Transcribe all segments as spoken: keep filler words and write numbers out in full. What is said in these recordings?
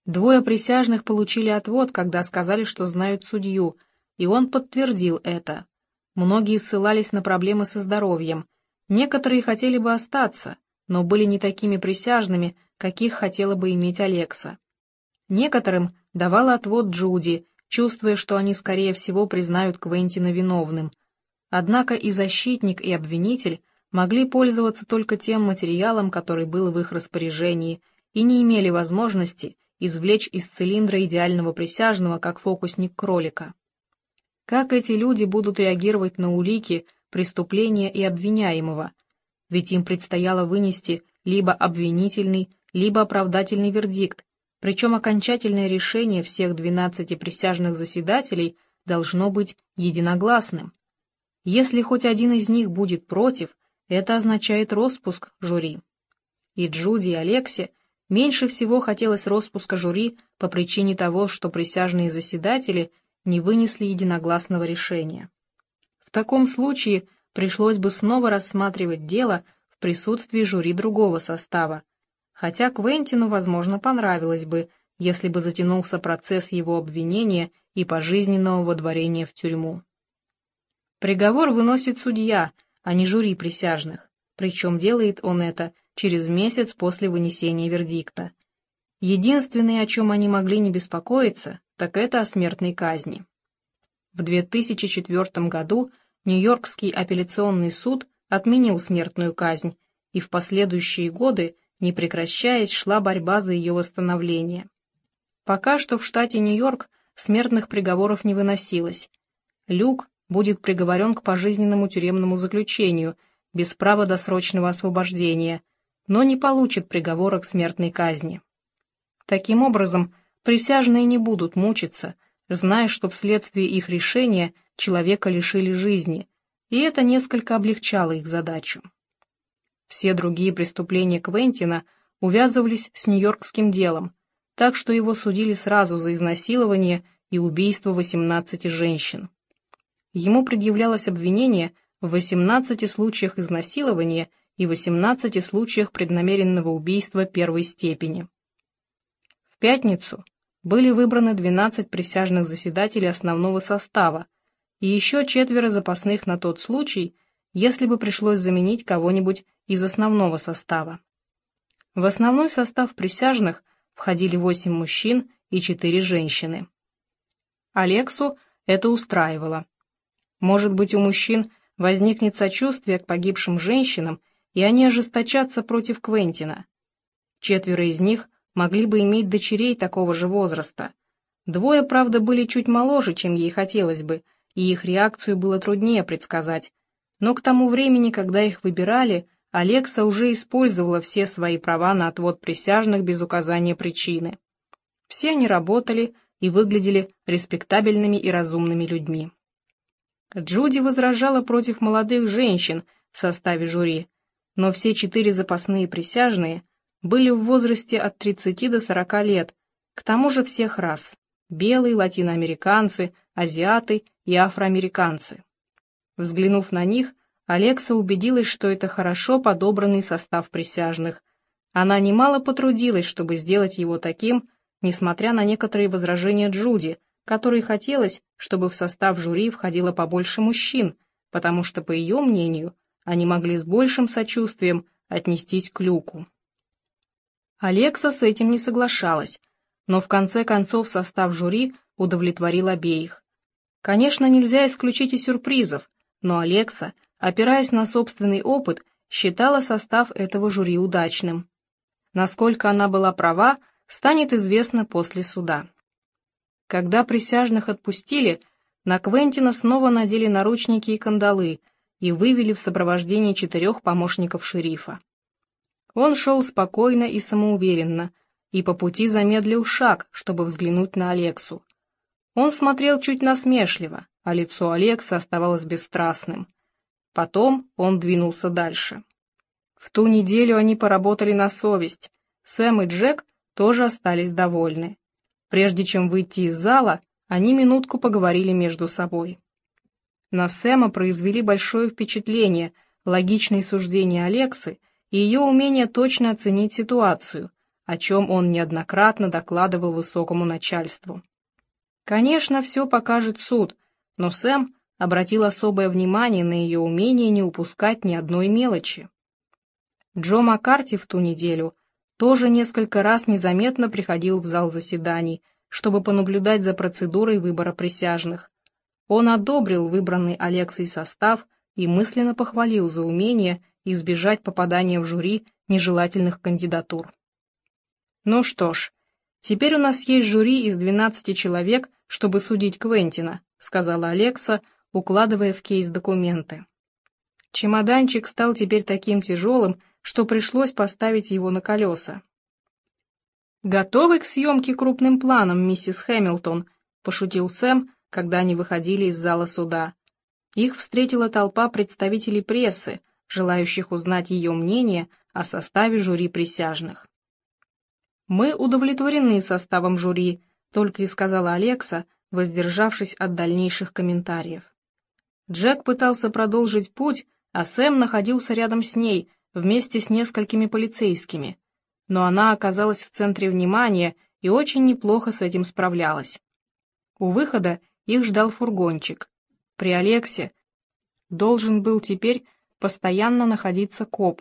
Двое присяжных получили отвод, когда сказали, что знают судью, и он подтвердил это. Многие ссылались на проблемы со здоровьем. Некоторые хотели бы остаться, но были не такими присяжными, каких хотела бы иметь Алекса. Некоторым давала отвод Джуди, чувствуя, что они, скорее всего, признают Квентина виновным. Однако и защитник, и обвинитель могли пользоваться только тем материалом, который был в их распоряжении, и не имели возможности извлечь из цилиндра идеального присяжного, как фокусник кролика. Как эти люди будут реагировать на улики, преступления и обвиняемого? Ведь им предстояло вынести либо обвинительный, либо оправдательный вердикт, причем окончательное решение всех двенадцати присяжных заседателей должно быть единогласным. Если хоть один из них будет против, это означает роспуск жюри. И Джуди, и Алексе меньше всего хотелось распуска жюри по причине того, что присяжные заседатели не вынесли единогласного решения. В таком случае пришлось бы снова рассматривать дело в присутствии жюри другого состава, хотя Квентину, возможно, понравилось бы, если бы затянулся процесс его обвинения и пожизненного водворения в тюрьму. Приговор выносит судья, а не жюри присяжных, причем делает он это через месяц после вынесения вердикта. Единственное, о чем они могли не беспокоиться, так это о смертной казни. В две тысячи четвёртом году Нью-Йоркский апелляционный суд отменил смертную казнь, и в последующие годы, не прекращаясь, шла борьба за ее восстановление. Пока что в штате Нью-Йорк смертных приговоров не выносилось. Люк будет приговорен к пожизненному тюремному заключению, без права досрочного освобождения, но не получит приговора к смертной казни. Таким образом, присяжные не будут мучиться, зная, что вследствие их решения человека лишили жизни, и это несколько облегчало их задачу. Все другие преступления Квентина увязывались с нью-йоркским делом, так что его судили сразу за изнасилование и убийство восемнадцати женщин. Ему предъявлялось обвинение в восемнадцати случаях изнасилования и восемнадцати случаях преднамеренного убийства первой степени. В пятницу были выбраны двенадцать присяжных заседателей основного состава и еще четверо запасных на тот случай, если бы пришлось заменить кого-нибудь из основного состава. В основной состав присяжных входили восемь мужчин и четыре женщины. Алексу это устраивало. Может быть, у мужчин возникнет сочувствие к погибшим женщинам, и они ожесточатся против Квентина. Четверо из них могли бы иметь дочерей такого же возраста. Двое, правда, были чуть моложе, чем ей хотелось бы, и их реакцию было труднее предсказать, но к тому времени, когда их выбирали, Алекса уже использовала все свои права на отвод присяжных без указания причины. Все они работали и выглядели респектабельными и разумными людьми. Джуди возражала против молодых женщин в составе жюри, но все четыре запасные присяжные были в возрасте от тридцати до сорока лет, к тому же всех рас – белые, латиноамериканцы, азиаты и афроамериканцы. Взглянув на них, Алекса убедилась, что это хорошо подобранный состав присяжных. Она немало потрудилась, чтобы сделать его таким, несмотря на некоторые возражения Джуди, которой хотелось, чтобы в состав жюри входило побольше мужчин, потому что, по ее мнению, они могли с большим сочувствием отнестись к Люку. Алекса с этим не соглашалась, но в конце концов состав жюри удовлетворил обеих. Конечно, нельзя исключить и сюрпризов, но Алекса, опираясь на собственный опыт, считала состав этого жюри удачным. Насколько она была права, станет известно после суда. Когда присяжных отпустили, на Квентина снова надели наручники и кандалы и вывели в сопровождении четырех помощников шерифа. Он шел спокойно и самоуверенно, и по пути замедлил шаг, чтобы взглянуть на Алексу. Он смотрел чуть насмешливо, а лицо Алексы оставалось бесстрастным. Потом он двинулся дальше. В ту неделю они поработали на совесть. Сэм и Джек тоже остались довольны. Прежде чем выйти из зала, они минутку поговорили между собой. На Сэма произвели большое впечатление логичные суждения Алексы и ее умение точно оценить ситуацию, о чем он неоднократно докладывал высокому начальству. Конечно, все покажет суд, но Сэм обратил особое внимание на ее умение не упускать ни одной мелочи. Джо Маккарти в ту неделю тоже несколько раз незаметно приходил в зал заседаний, чтобы понаблюдать за процедурой выбора присяжных. Он одобрил выбранный Алексой состав и мысленно похвалил за умение избежать попадания в жюри нежелательных кандидатур. «Ну что ж, теперь у нас есть жюри из двенадцати человек, чтобы судить Квентина», — сказала Алекса, укладывая в кейс документы. Чемоданчик стал теперь таким тяжелым, что пришлось поставить его на колеса. «Готовы к съемке крупным планом, миссис Хэмилтон?» — пошутил Сэм, когда они выходили из зала суда. Их встретила толпа представителей прессы, желающих узнать ее мнение о составе жюри присяжных. «Мы удовлетворены составом жюри», — только и сказала Алекса, воздержавшись от дальнейших комментариев. Джек пытался продолжить путь, а Сэм находился рядом с ней, вместе с несколькими полицейскими, но она оказалась в центре внимания и очень неплохо с этим справлялась. У выхода их ждал фургончик. При Алексе должен был теперь постоянно находиться коп.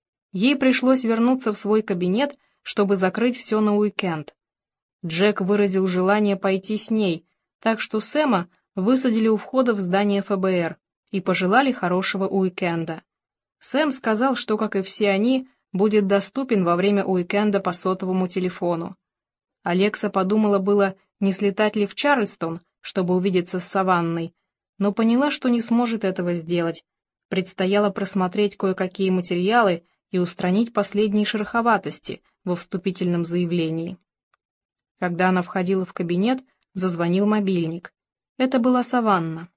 Ей пришлось вернуться в свой кабинет, чтобы закрыть все на уикенд. Джек выразил желание пойти с ней, так что Сэма высадили у входа в здание эф бэ эр и пожелали хорошего уикенда. Сэм сказал, что, как и все они, будет доступен во время уикенда по сотовому телефону. Алекса подумала было, не слетать ли в Чарльстон, чтобы увидеться с Саванной, но поняла, что не сможет этого сделать. Предстояло просмотреть кое-какие материалы и устранить последние шероховатости во вступительном заявлении. Когда она входила в кабинет, зазвонил мобильник. Это была Саванна.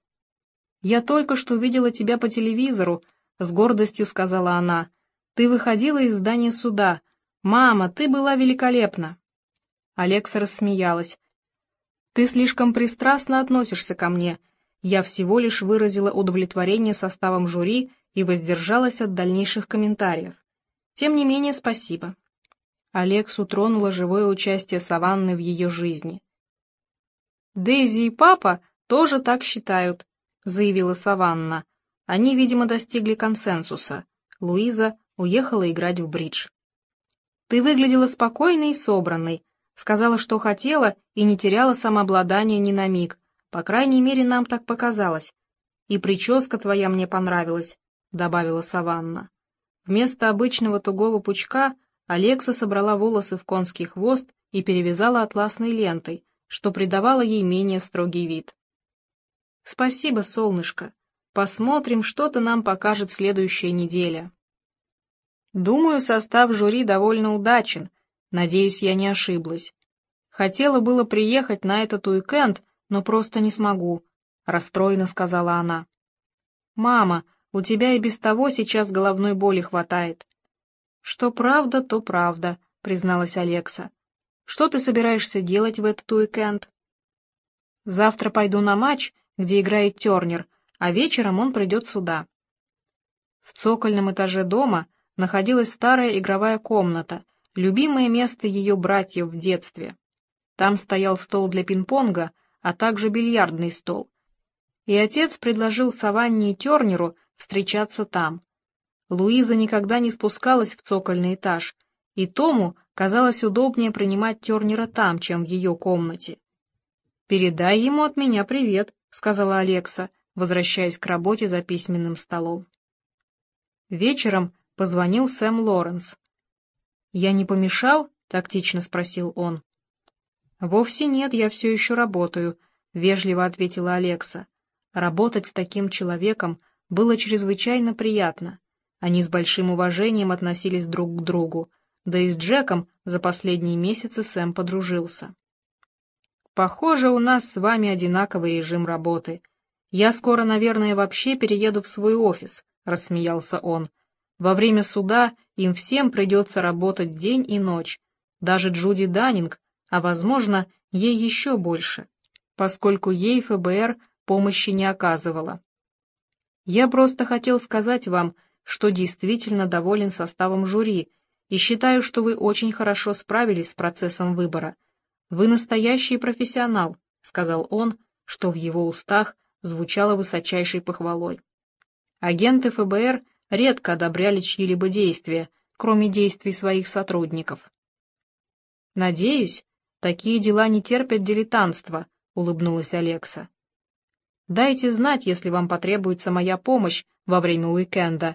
«Я только что видела тебя по телевизору», — с гордостью сказала она. «Ты выходила из здания суда. Мама, ты была великолепна». Алекса рассмеялась. «Ты слишком пристрастно относишься ко мне. Я всего лишь выразила удовлетворение составом жюри и воздержалась от дальнейших комментариев. Тем не менее, спасибо». Алексу тронуло живое участие Саванны в ее жизни. «Дейзи и папа тоже так считают», — заявила Саванна. Они, видимо, достигли консенсуса. Луиза уехала играть в бридж. «Ты выглядела спокойной и собранной, сказала, что хотела, и не теряла самообладания ни на миг. По крайней мере, нам так показалось. И прическа твоя мне понравилась», — добавила Саванна. Вместо обычного тугого пучка Алекса собрала волосы в конский хвост и перевязала атласной лентой, что придавало ей менее строгий вид. «Спасибо, солнышко. Посмотрим, что-то нам покажет следующая неделя». «Думаю, состав жюри довольно удачен. Надеюсь, я не ошиблась. Хотела было приехать на этот уикенд, но просто не смогу», — расстроенно сказала она. «Мама, у тебя и без того сейчас головной боли хватает». «Что правда, то правда», — призналась Алекса. «Что ты собираешься делать в этот уикенд?» «Завтра пойду на матч, где играет Тернер, а вечером он придет сюда». В цокольном этаже дома находилась старая игровая комната, любимое место ее братьев в детстве. Там стоял стол для пинг-понга, а также бильярдный стол. И отец предложил Саванне и Тернеру встречаться там. Луиза никогда не спускалась в цокольный этаж, и Тому казалось удобнее принимать Тернера там, чем в ее комнате. «Передай ему от меня привет», — сказала Алекса, возвращаясь к работе за письменным столом. Вечером позвонил Сэм Лоренс. «Я не помешал?» — тактично спросил он. «Вовсе нет, я все еще работаю», — вежливо ответила Алекса. Работать с таким человеком было чрезвычайно приятно. Они с большим уважением относились друг к другу, да и с Джеком за последние месяцы Сэм подружился. «Похоже, у нас с вами одинаковый режим работы. Я скоро, наверное, вообще перееду в свой офис», — рассмеялся он. «Во время суда им всем придется работать день и ночь, даже Джуди Даннинг, а, возможно, ей еще больше, поскольку ей эф бэ эр помощи не оказывала. Я просто хотел сказать вам, что действительно доволен составом жюри, и считаю, что вы очень хорошо справились с процессом выбора. Вы настоящий профессионал», — сказал он, что в его устах звучало высочайшей похвалой. Агенты эф бэ эр редко одобряли чьи-либо действия, кроме действий своих сотрудников. «Надеюсь, такие дела не терпят дилетантства», — улыбнулась Алекса. «Дайте знать, если вам потребуется моя помощь во время уикенда».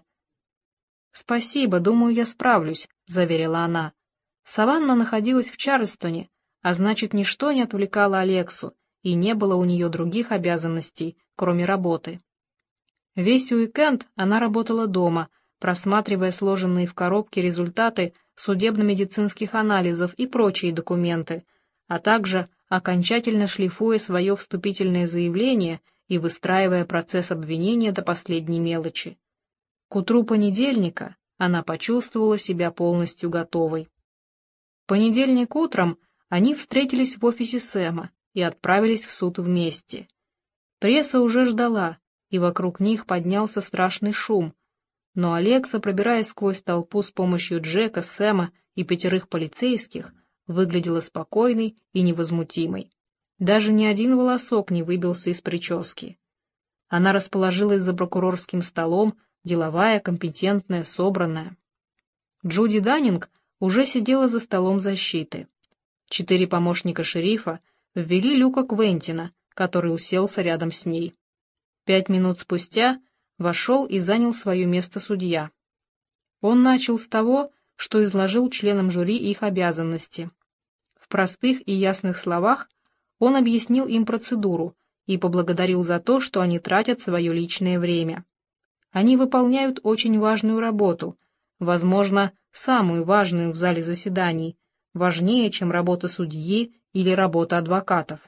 «Спасибо, думаю, я справлюсь», — заверила она. Саванна находилась в Чарльстоне, а значит, ничто не отвлекало Алексу, и не было у нее других обязанностей, кроме работы. Весь уикенд она работала дома, просматривая сложенные в коробке результаты судебно-медицинских анализов и прочие документы, а также окончательно шлифуя свое вступительное заявление и выстраивая процесс обвинения до последней мелочи. К утру понедельника она почувствовала себя полностью готовой. В понедельник утром они встретились в офисе Сэма и отправились в суд вместе. Пресса уже ждала, и вокруг них поднялся страшный шум, но Алекса, пробираясь сквозь толпу с помощью Джека, Сэма и пятерых полицейских, выглядела спокойной и невозмутимой. Даже ни один волосок не выбился из прически. Она расположилась за прокурорским столом, деловая, компетентная, собранная. Джуди Даннинг уже сидела за столом защиты. Четыре помощника шерифа ввели Люка Квентина, который уселся рядом с ней. Пять минут спустя вошел и занял свое место судья. Он начал с того, что изложил членам жюри их обязанности. В простых и ясных словах он объяснил им процедуру и поблагодарил за то, что они тратят свое личное время. Они выполняют очень важную работу, возможно, самую важную в зале заседаний, важнее, чем работа судьи или работа адвокатов.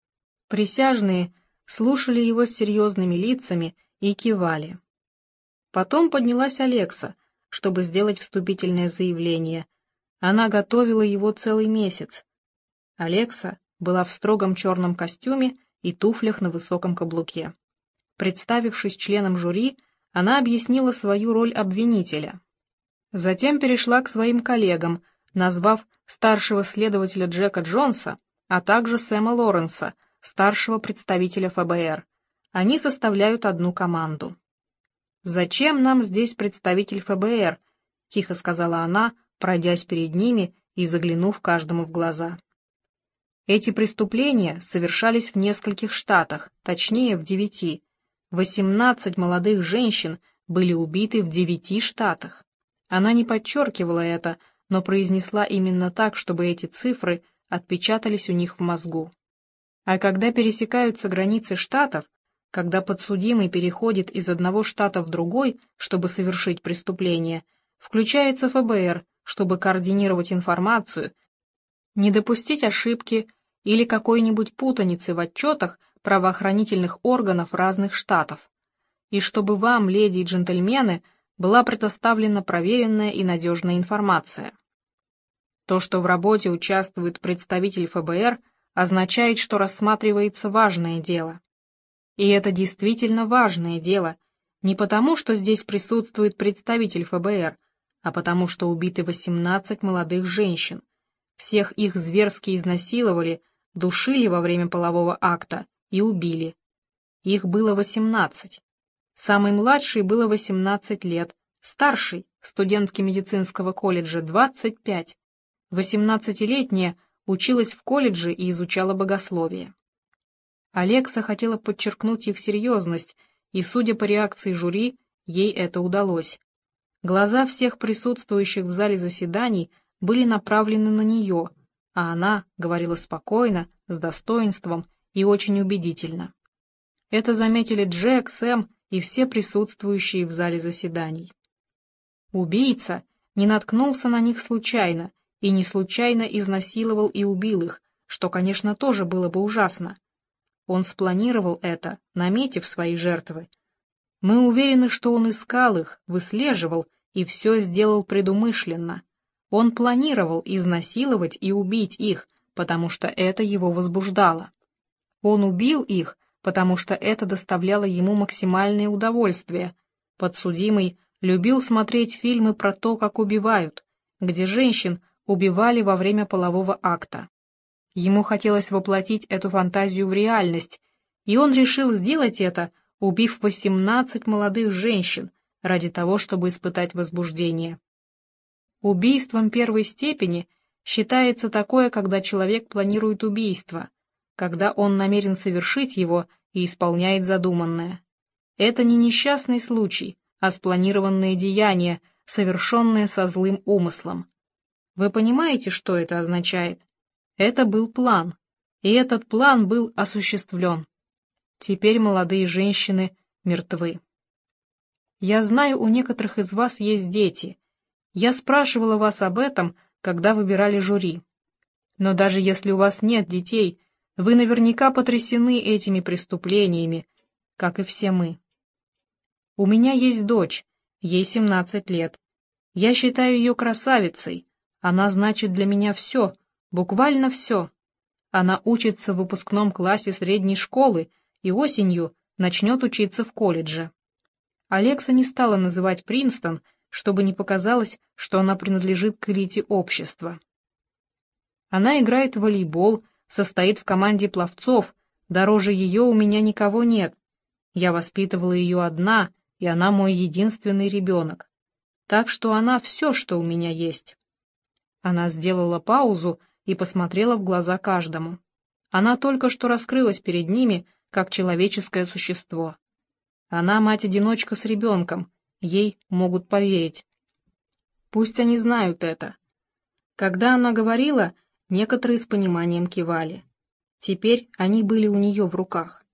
Присяжные слушали его с серьезными лицами и кивали. Потом поднялась Алекса, чтобы сделать вступительное заявление. Она готовила его целый месяц. Алекса была в строгом черном костюме и туфлях на высоком каблуке. Представившись членом жюри, она объяснила свою роль обвинителя. Затем перешла к своим коллегам, назвав старшего следователя Джека Джонса, а также Сэма Лоренса, старшего представителя эф бэ эр. Они составляют одну команду. «Зачем нам здесь представитель эф бэ эр?» — тихо сказала она, пройдясь перед ними и заглянув каждому в глаза. Эти преступления совершались в нескольких штатах, точнее в девяти. Восемнадцать молодых женщин были убиты в девяти штатах. Она не подчеркивала это, но произнесла именно так, чтобы эти цифры отпечатались у них в мозгу. А когда пересекаются границы штатов, когда подсудимый переходит из одного штата в другой, чтобы совершить преступление, включается эф бэ эр, чтобы координировать информацию, не допустить ошибки или какой-нибудь путаницы в отчетах правоохранительных органов разных штатов, и чтобы вам, леди и джентльмены, была предоставлена проверенная и надежная информация. То, что в работе участвует представитель эф бэ эр, означает, что рассматривается важное дело. И это действительно важное дело, не потому, что здесь присутствует представитель эф бэ эр, а потому, что убиты восемнадцать молодых женщин. Всех их зверски изнасиловали, душили во время полового акта и убили. Их было восемнадцать. Самой младшей было восемнадцать лет, старшей, студентке медицинского колледжа, двадцать пять. Восемнадцатилетняя училась в колледже и изучала богословие. Алекса хотела подчеркнуть их серьезность, и, судя по реакции жюри, ей это удалось. Глаза всех присутствующих в зале заседаний были направлены на нее, а она говорила спокойно, с достоинством и очень убедительно. Это заметили Джек, Сэм и все присутствующие в зале заседаний. Убийца не наткнулся на них случайно и не случайно изнасиловал и убил их, что, конечно, тоже было бы ужасно. Он спланировал это, наметив свои жертвы. Мы уверены, что он искал их, выслеживал и все сделал предумышленно. Он планировал изнасиловать и убить их, потому что это его возбуждало. Он убил их, потому что это доставляло ему максимальное удовольствие. Подсудимый любил смотреть фильмы про то, как убивают, где женщин убивали во время полового акта. Ему хотелось воплотить эту фантазию в реальность, и он решил сделать это, убив восемнадцать молодых женщин ради того, чтобы испытать возбуждение. Убийством первой степени считается такое, когда человек планирует убийство, когда он намерен совершить его и исполняет задуманное. Это не несчастный случай, а спланированное деяние, совершенное со злым умыслом. Вы понимаете, что это означает? Это был план, и этот план был осуществлен. Теперь молодые женщины мертвы. Я знаю, у некоторых из вас есть дети. Я спрашивала вас об этом, когда выбирали жюри. Но даже если у вас нет детей, вы наверняка потрясены этими преступлениями, как и все мы. У меня есть дочь, ей семнадцать лет. Я считаю ее красавицей. Она значит для меня все, буквально все. Она учится в выпускном классе средней школы и осенью начнет учиться в колледже. Алекса не стала называть Принстон, чтобы не показалось, что она принадлежит к элите общества. Она играет в волейбол, состоит в команде пловцов, дороже ее у меня никого нет. Я воспитывала ее одна, и она мой единственный ребенок. Так что она все, что у меня есть. Она сделала паузу и посмотрела в глаза каждому. Она только что раскрылась перед ними, как человеческое существо. Она мать-одиночка с ребенком, ей могут поверить. Пусть они знают это. Когда она говорила, некоторые с пониманием кивали. Теперь они были у нее в руках.